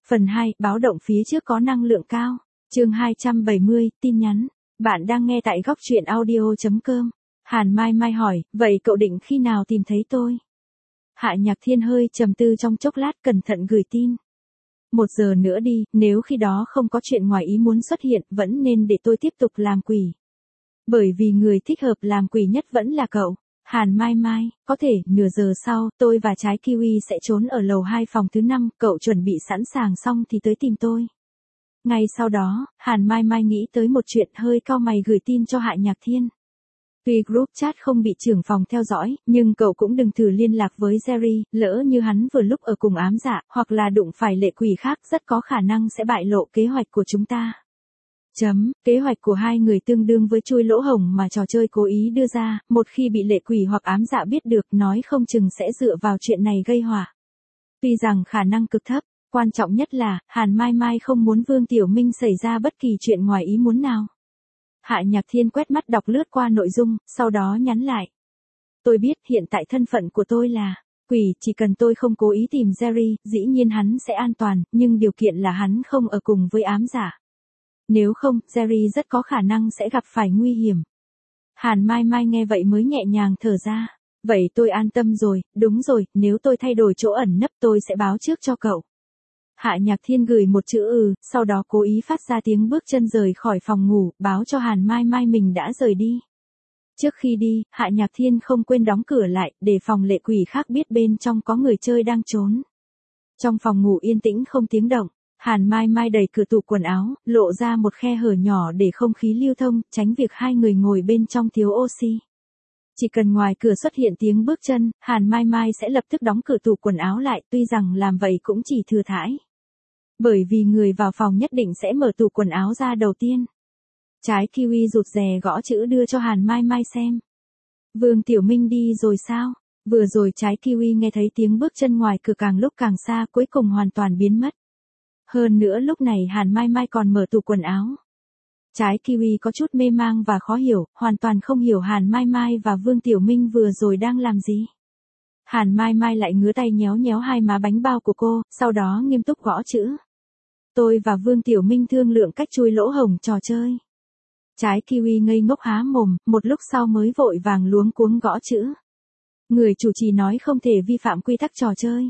Phần 2, báo động phía trước có năng lượng cao. Chương 270, tin nhắn. Bạn đang nghe tại góc truyện audio.com. Hàn Mai Mai hỏi, vậy cậu định khi nào tìm thấy tôi? Hạ Nhạc Thiên hơi trầm tư trong chốc lát, cẩn thận gửi tin. 1 giờ nữa đi, nếu khi đó không có chuyện ngoài ý muốn xuất hiện, vẫn nên để tôi tiếp tục làm quỷ. Bởi vì người thích hợp làm quỷ nhất vẫn là cậu. Hàn Mai Mai, có thể, nửa giờ sau, tôi và trái kiwi sẽ trốn ở lầu 2 phòng thứ 5, cậu chuẩn bị sẵn sàng xong thì tới tìm tôi. Ngay sau đó, Hàn Mai Mai nghĩ tới một chuyện, hơi cau mày gửi tin cho Hạ Nhạc Thiên. Tuy group chat không bị trưởng phòng theo dõi, nhưng cậu cũng đừng thử liên lạc với Jerry, lỡ như hắn vừa lúc ở cùng ám dạ, hoặc là đụng phải lệ quỷ khác, rất có khả năng sẽ bại lộ kế hoạch của chúng ta. Kế hoạch của hai người tương đương với chui lỗ hổng mà trò chơi cố ý đưa ra, một khi bị lệ quỷ hoặc ám dạ biết được, nói không chừng sẽ dựa vào chuyện này gây họa. Tuy rằng khả năng cực thấp, quan trọng nhất là, Hàn Mai Mai không muốn Vương Tiểu Minh xảy ra bất kỳ chuyện ngoài ý muốn nào. Hạ Nhạc Thiên quét mắt đọc lướt qua nội dung, sau đó nhắn lại. Tôi biết hiện tại thân phận của tôi là quỷ, chỉ cần tôi không cố ý tìm Jerry, dĩ nhiên hắn sẽ an toàn, nhưng điều kiện là hắn không ở cùng với ám giả. Nếu không, Jerry rất có khả năng sẽ gặp phải nguy hiểm. Hàn Mai Mai nghe vậy mới nhẹ nhàng thở ra. Vậy tôi an tâm rồi, đúng rồi, nếu tôi thay đổi chỗ ẩn nấp tôi sẽ báo trước cho cậu. Hạ Nhạc Thiên gửi một chữ sau đó cố ý phát ra tiếng bước chân rời khỏi phòng ngủ, báo cho Hàn Mai Mai mình đã rời đi. Trước khi đi, Hạ Nhạc Thiên không quên đóng cửa lại, để phòng lệ quỷ khác biết bên trong có người chơi đang trốn. Trong phòng ngủ yên tĩnh không tiếng động, Hàn Mai Mai đẩy cửa tủ quần áo, lộ ra một khe hở nhỏ để không khí lưu thông, tránh việc hai người ngồi bên trong thiếu oxy. Chỉ cần ngoài cửa xuất hiện tiếng bước chân, Hàn Mai Mai sẽ lập tức đóng cửa tủ quần áo lại, tuy rằng làm vậy cũng chỉ thừa thãi. Bởi vì người vào phòng nhất định sẽ mở tủ quần áo ra đầu tiên. Trái kiwi rụt rè gõ chữ đưa cho Hàn Mai Mai xem. Vương Tiểu Minh đi rồi sao? Vừa rồi trái kiwi nghe thấy tiếng bước chân ngoài cửa càng lúc càng xa, cuối cùng hoàn toàn biến mất. Hơn nữa lúc này Hàn Mai Mai còn mở tủ quần áo. Trái kiwi có chút mê mang và khó hiểu, hoàn toàn không hiểu Hàn Mai Mai và Vương Tiểu Minh vừa rồi đang làm gì. Hàn Mai Mai lại ngứa tay nhéo nhéo hai má bánh bao của cô, sau đó nghiêm túc gõ chữ. Tôi và Vương Tiểu Minh thương lượng cách chui lỗ hổng trò chơi. Trái kiwi ngây ngốc há mồm, một lúc sau mới vội vàng luống cuống gõ chữ. Người chủ trì nói không thể vi phạm quy tắc trò chơi.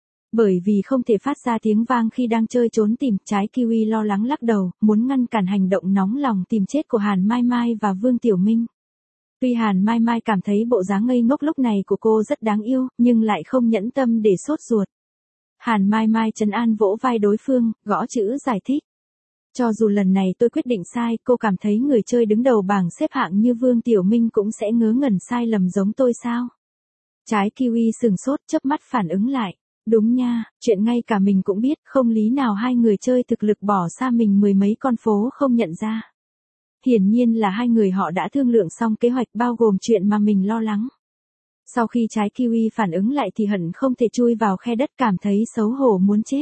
Bởi vì không thể phát ra tiếng vang khi đang chơi trốn tìm, trái kiwi lo lắng lắc đầu, muốn ngăn cản hành động nóng lòng tìm chết của Hàn Mai Mai và Vương Tiểu Minh. Tuy Hàn Mai Mai cảm thấy bộ dáng ngây ngốc lúc này của cô rất đáng yêu, nhưng lại không nhẫn tâm để sốt ruột. Hàn Mai Mai trấn an vỗ vai đối phương, gõ chữ giải thích. Cho dù lần này tôi quyết định sai, cô cảm thấy người chơi đứng đầu bảng xếp hạng như Vương Tiểu Minh cũng sẽ ngớ ngẩn sai lầm giống tôi sao? Trái kiwi sừng sốt, chớp mắt phản ứng lại. Đúng nha, chuyện ngay cả mình cũng biết, không lý nào hai người chơi thực lực bỏ xa mình 10 mấy con phố không nhận ra. Hiển nhiên là hai người họ đã thương lượng xong kế hoạch bao gồm chuyện mà mình lo lắng. Sau khi trái kiwi phản ứng lại thì hận không thể chui vào khe đất, cảm thấy xấu hổ muốn chết.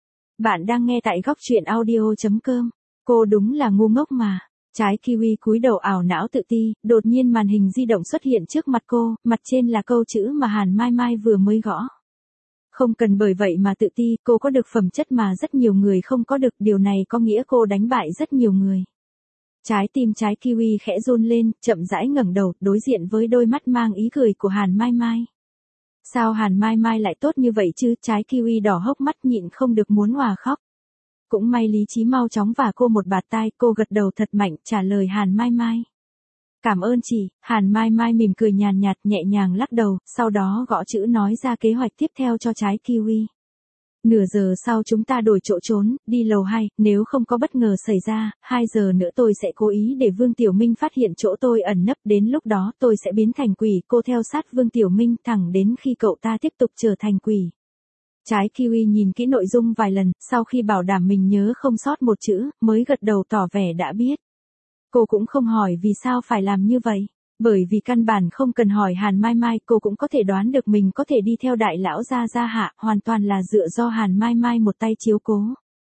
Bạn đang nghe tại góc truyện audio.com. Cô đúng là ngu ngốc mà. Trái kiwi cúi đầu ảo não tự ti, đột nhiên màn hình di động xuất hiện trước mặt cô, mặt trên là câu chữ mà Hàn Mai Mai vừa mới gõ. Không cần bởi vậy mà tự ti, cô có được phẩm chất mà rất nhiều người không có được, điều này có nghĩa cô đánh bại rất nhiều người. Trái tim trái kiwi khẽ run lên, chậm rãi ngẩng đầu, đối diện với đôi mắt mang ý cười của Hàn Mai Mai. Sao Hàn Mai Mai lại tốt như vậy chứ? Trái kiwi đỏ hốc mắt nhịn không được muốn òa khóc. Cũng may lý trí mau chóng và cô một bạt tai, cô gật đầu thật mạnh, trả lời Hàn Mai Mai. Cảm ơn chị. Hàn Mai Mai mỉm cười nhàn nhạt, nhẹ nhàng lắc đầu, sau đó gõ chữ nói ra kế hoạch tiếp theo cho trái kiwi. Nửa giờ sau chúng ta đổi chỗ trốn, đi lầu 2, nếu không có bất ngờ xảy ra, 2 giờ nữa tôi sẽ cố ý để Vương Tiểu Minh phát hiện chỗ tôi ẩn nấp, đến lúc đó tôi sẽ biến thành quỷ, cô theo sát Vương Tiểu Minh thẳng đến khi cậu ta tiếp tục trở thành quỷ. Trái kiwi nhìn kỹ nội dung vài lần, sau khi bảo đảm mình nhớ không sót một chữ, mới gật đầu tỏ vẻ đã biết. Cô cũng không hỏi vì sao phải làm như vậy. Bởi vì căn bản không cần hỏi Hàn Mai Mai, cô cũng có thể đoán được mình có thể đi theo đại lão gia Hạ, hoàn toàn là dựa do Hàn Mai Mai một tay chiếu cố.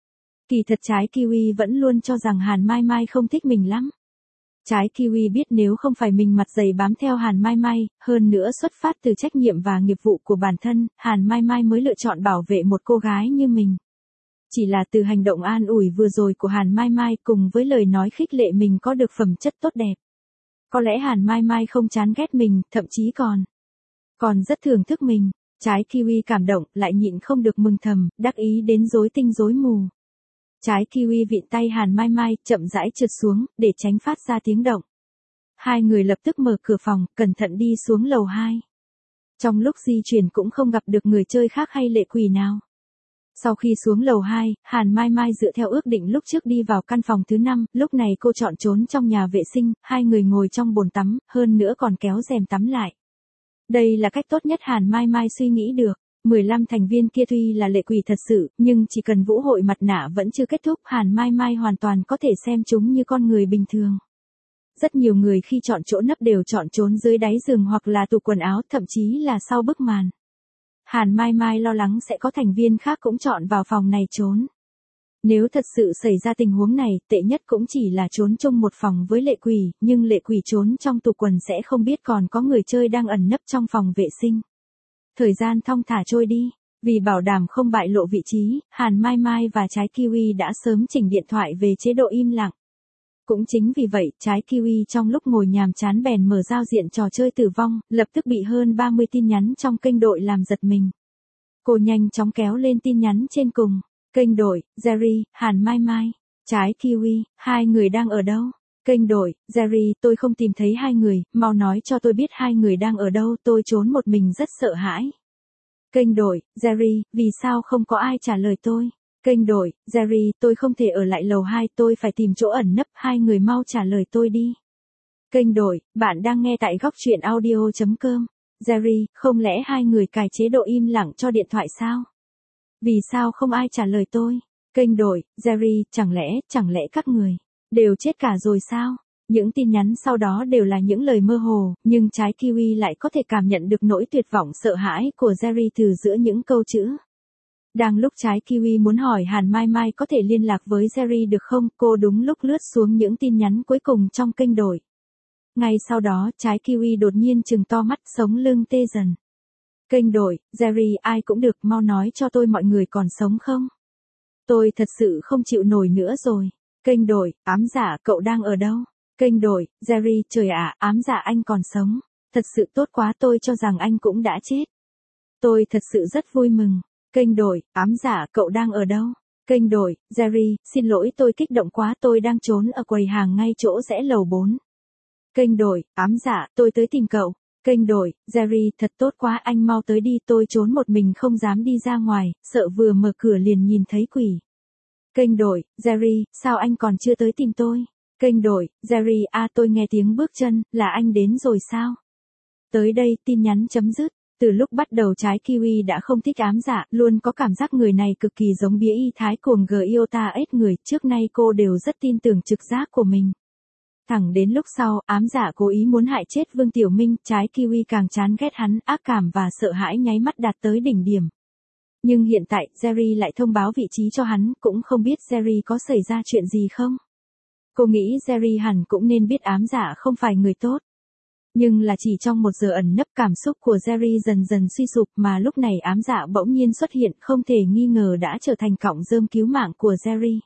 Kỳ thật trái kiwi vẫn luôn cho rằng Hàn Mai Mai không thích mình lắm. Trái kiwi biết nếu không phải mình mặt dày bám theo Hàn Mai Mai, hơn nữa xuất phát từ trách nhiệm và nghiệp vụ của bản thân, Hàn Mai Mai mới lựa chọn bảo vệ một cô gái như mình. Chỉ là từ hành động an ủi vừa rồi của Hàn Mai Mai cùng với lời nói khích lệ mình có được phẩm chất tốt đẹp. Có lẽ Hàn Mai Mai không chán ghét mình, thậm chí còn rất thưởng thức mình. Trái kiwi cảm động, lại nhịn không được mừng thầm, đắc ý đến rối tinh rối mù. Trái kiwi vịn tay Hàn Mai Mai, chậm rãi trượt xuống, để tránh phát ra tiếng động. Hai người lập tức mở cửa phòng, cẩn thận đi xuống lầu 2. Trong lúc di chuyển cũng không gặp được người chơi khác hay lệ quỷ nào. Sau khi xuống lầu 2, Hàn Mai Mai dựa theo ước định lúc trước đi vào căn phòng thứ 5, lúc này cô chọn trốn trong nhà vệ sinh, hai người ngồi trong bồn tắm, hơn nữa còn kéo rèm tắm lại. Đây là cách tốt nhất Hàn Mai Mai suy nghĩ được. 15 thành viên kia tuy là lệ quỷ thật sự, nhưng chỉ cần vũ hội mặt nạ vẫn chưa kết thúc, Hàn Mai Mai hoàn toàn có thể xem chúng như con người bình thường. Rất nhiều người khi chọn chỗ nấp đều chọn trốn dưới đáy giường hoặc là tủ quần áo, thậm chí là sau bức màn. Hàn Mai Mai lo lắng sẽ có thành viên khác cũng chọn vào phòng này trốn. Nếu thật sự xảy ra tình huống này, tệ nhất cũng chỉ là trốn chung một phòng với lệ quỷ, nhưng lệ quỷ trốn trong tủ quần sẽ không biết còn có người chơi đang ẩn nấp trong phòng vệ sinh. Thời gian thong thả trôi đi, vì bảo đảm không bại lộ vị trí, Hàn Mai Mai và trái kiwi đã sớm chỉnh điện thoại về chế độ im lặng. Cũng chính vì vậy, trái kiwi trong lúc ngồi nhàm chán bèn mở giao diện trò chơi tử vong, lập tức bị hơn 30 tin nhắn trong kênh đội làm giật mình. Cô nhanh chóng kéo lên tin nhắn trên cùng. Kênh đội, Jerry, Hàn Mai Mai. Trái kiwi, hai người đang ở đâu? Kênh đội, Jerry, tôi không tìm thấy hai người, mau nói cho tôi biết hai người đang ở đâu, tôi trốn một mình rất sợ hãi. Kênh đội, Jerry, vì sao không có ai trả lời tôi? Kênh đội, Jerry, tôi không thể ở lại lầu 2, tôi phải tìm chỗ ẩn nấp, hai người mau trả lời tôi đi. Kênh đội, bạn đang nghe tại góc truyện audio.com. Jerry, không lẽ hai người cài chế độ im lặng cho điện thoại sao? Vì sao không ai trả lời tôi? Kênh đội, Jerry, chẳng lẽ các người đều chết cả rồi sao? Những tin nhắn sau đó đều là những lời mơ hồ, nhưng trái kiwi lại có thể cảm nhận được nỗi tuyệt vọng sợ hãi của Jerry từ giữa những câu chữ. Đang lúc trái kiwi muốn hỏi Hàn Mai Mai có thể liên lạc với Jerry được không, cô đúng lúc lướt xuống những tin nhắn cuối cùng trong kênh đội. Ngay sau đó, trái kiwi đột nhiên trừng to mắt, sống lưng tê dần. Kênh đội, Jerry, ai cũng được, mau nói cho tôi mọi người còn sống không? Tôi thật sự không chịu nổi nữa rồi. Kênh đội, ám giả, cậu đang ở đâu? Kênh đội, Jerry, trời ạ, ám giả anh còn sống. Thật sự tốt quá, tôi cho rằng anh cũng đã chết. Tôi thật sự rất vui mừng. Kênh đội, ám giả, cậu đang ở đâu? Kênh đội, Jerry, xin lỗi tôi kích động quá, tôi đang trốn ở quầy hàng ngay chỗ rẽ lầu 4. Kênh đội, ám giả, tôi tới tìm cậu. Kênh đội, Jerry, thật tốt quá, anh mau tới đi, tôi trốn một mình không dám đi ra ngoài, sợ vừa mở cửa liền nhìn thấy quỷ. Kênh đội, Jerry, sao anh còn chưa tới tìm tôi? Kênh đội, Jerry, tôi nghe tiếng bước chân, là anh đến rồi sao? Tới đây, tin nhắn chấm dứt. Từ lúc bắt đầu trái kiwi đã không thích ám giả, luôn có cảm giác người này cực kỳ giống bía y thái cuồng Giota ếch người, trước nay cô đều rất tin tưởng trực giác của mình. Thẳng đến lúc sau, ám giả cố ý muốn hại chết Vương Tiểu Minh, trái kiwi càng chán ghét hắn, ác cảm và sợ hãi nháy mắt đạt tới đỉnh điểm. Nhưng hiện tại, Jerry lại thông báo vị trí cho hắn, cũng không biết Jerry có xảy ra chuyện gì không. Cô nghĩ Jerry hẳn cũng nên biết ám giả không phải người tốt. Nhưng là chỉ trong một giờ ẩn nấp, cảm xúc của Jerry dần dần suy sụp, mà lúc này ám giả bỗng nhiên xuất hiện, không thể nghi ngờ đã trở thành cọng rơm cứu mạng của Jerry.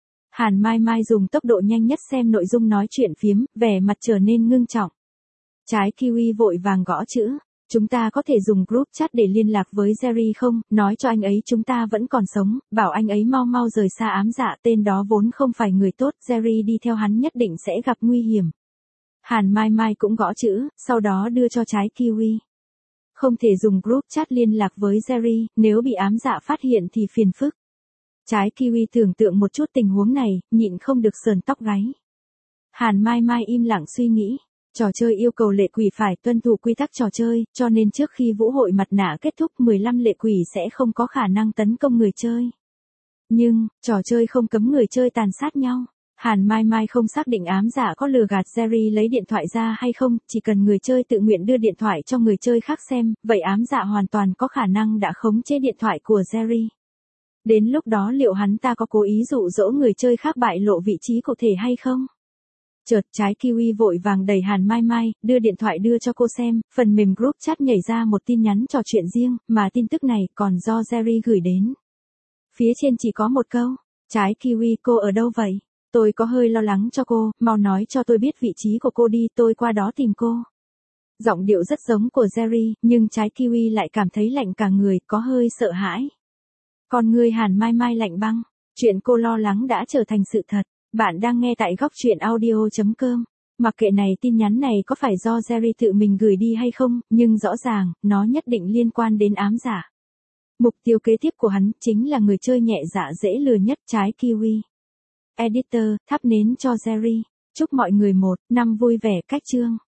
Hàn Mai Mai dùng tốc độ nhanh nhất xem nội dung nói chuyện phiếm, vẻ mặt trở nên ngưng trọng. Trái kiwi vội vàng gõ chữ. Chúng ta có thể dùng group chat để liên lạc với Jerry không, nói cho anh ấy chúng ta vẫn còn sống, bảo anh ấy mau mau rời xa ám dạ, tên đó vốn không phải người tốt, Jerry đi theo hắn nhất định sẽ gặp nguy hiểm. Hàn Mai Mai cũng gõ chữ, sau đó đưa cho trái kiwi. Không thể dùng group chat liên lạc với Jerry, nếu bị ám dạ phát hiện thì phiền phức. Trái kiwi tưởng tượng một chút tình huống này, nhịn không được sờn tóc gáy. Hàn Mai Mai im lặng suy nghĩ. Trò chơi yêu cầu lệ quỷ phải tuân thủ quy tắc trò chơi, cho nên trước khi vũ hội mặt nạ kết thúc 15 lệ quỷ sẽ không có khả năng tấn công người chơi. Nhưng, trò chơi không cấm người chơi tàn sát nhau. Hàn Mai Mai không xác định ám giả có lừa gạt Jerry lấy điện thoại ra hay không, chỉ cần người chơi tự nguyện đưa điện thoại cho người chơi khác xem, vậy ám giả hoàn toàn có khả năng đã khống chế điện thoại của Jerry. Đến lúc đó liệu hắn ta có cố ý dụ dỗ người chơi khác bại lộ vị trí cụ thể hay không? Chợt trái kiwi vội vàng đẩy Hàn Mai Mai, đưa điện thoại đưa cho cô xem, phần mềm group chat nhảy ra một tin nhắn trò chuyện riêng, mà tin tức này còn do Jerry gửi đến. Phía trên chỉ có một câu. Trái kiwi, cô ở đâu vậy? Tôi có hơi lo lắng cho cô, mau nói cho tôi biết vị trí của cô đi, tôi qua đó tìm cô. Giọng điệu rất giống của Jerry, nhưng trái kiwi lại cảm thấy lạnh cả người, có hơi sợ hãi. Con người Hàn Mai Mai lạnh băng. Chuyện cô lo lắng đã trở thành sự thật. Bạn đang nghe tại góc truyện audio.com. Mặc kệ này tin nhắn này có phải do Jerry tự mình gửi đi hay không, nhưng rõ ràng, nó nhất định liên quan đến ám giả. Mục tiêu kế tiếp của hắn chính là người chơi nhẹ dạ dễ lừa nhất, trái kiwi. Editor, thắp nến cho Jerry. Chúc mọi người 1 năm vui vẻ. Cách chương.